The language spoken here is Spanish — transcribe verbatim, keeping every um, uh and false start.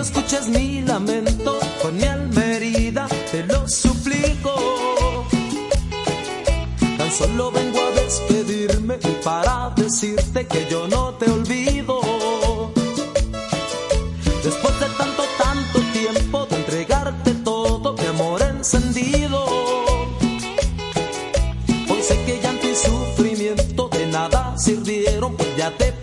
escuches mi lamento, con mi alma herida te lo suplico. Tan solo vengo a despedirme y para decirte que yo no te olvido. Después de tanto, tanto tiempo de entregarte todo, mi amor encendido, hoy sé que llanto y sufrimiento de nada sirvieron, pues ya te